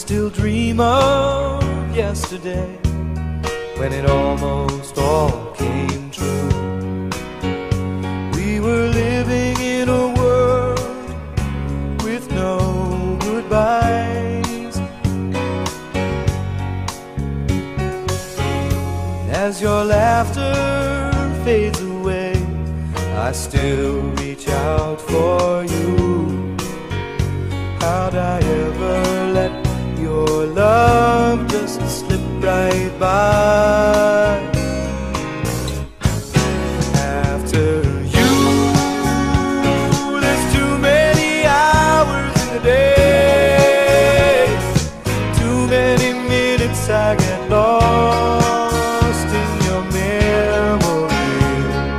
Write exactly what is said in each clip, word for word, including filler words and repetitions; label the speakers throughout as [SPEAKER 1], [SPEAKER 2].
[SPEAKER 1] still dream of yesterday, when it almost all came true. We were living in a world with no goodbyes. As your laughter fades away, I still reach out for you. How'd I ever let your love just slip right by? After you, there's too many hours in the day, too many minutes I get lost in your memory.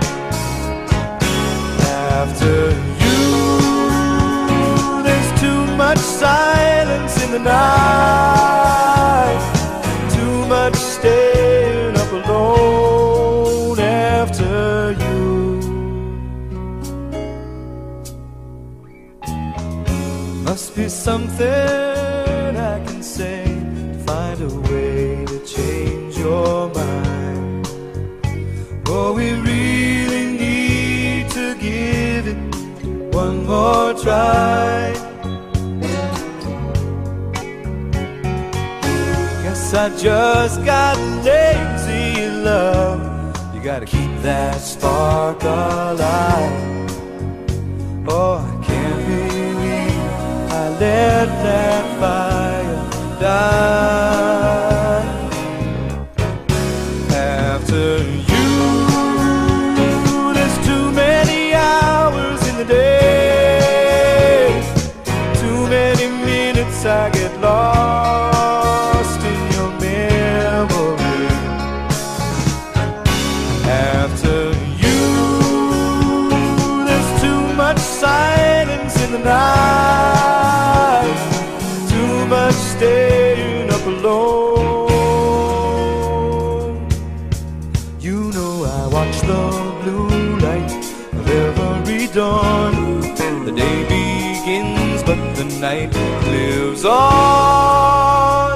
[SPEAKER 1] After you, there's too much silence in the night, too much staying up alone after you. Must be something I can say to find a way to change your mind. Oh, we really need to give it one more try. Guess I just got lazy in love. You gotta keep that spark alive. Oh, I can't believe I let that fire die. After you, there's too many hours in the day, too many minutes I get lost in your memory. After you, there's too much silence in the night, too much staying up alone. You know I watch the blue light of every dawn. The day begins but the night lives on.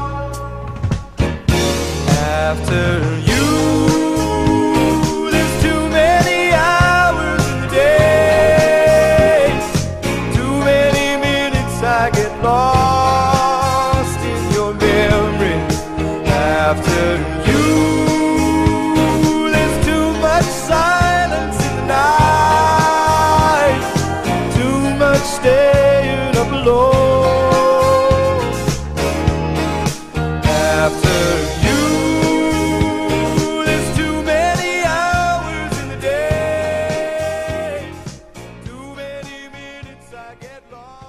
[SPEAKER 1] After you, there's too many hours in the day, too many minutes I get lost in your memory. After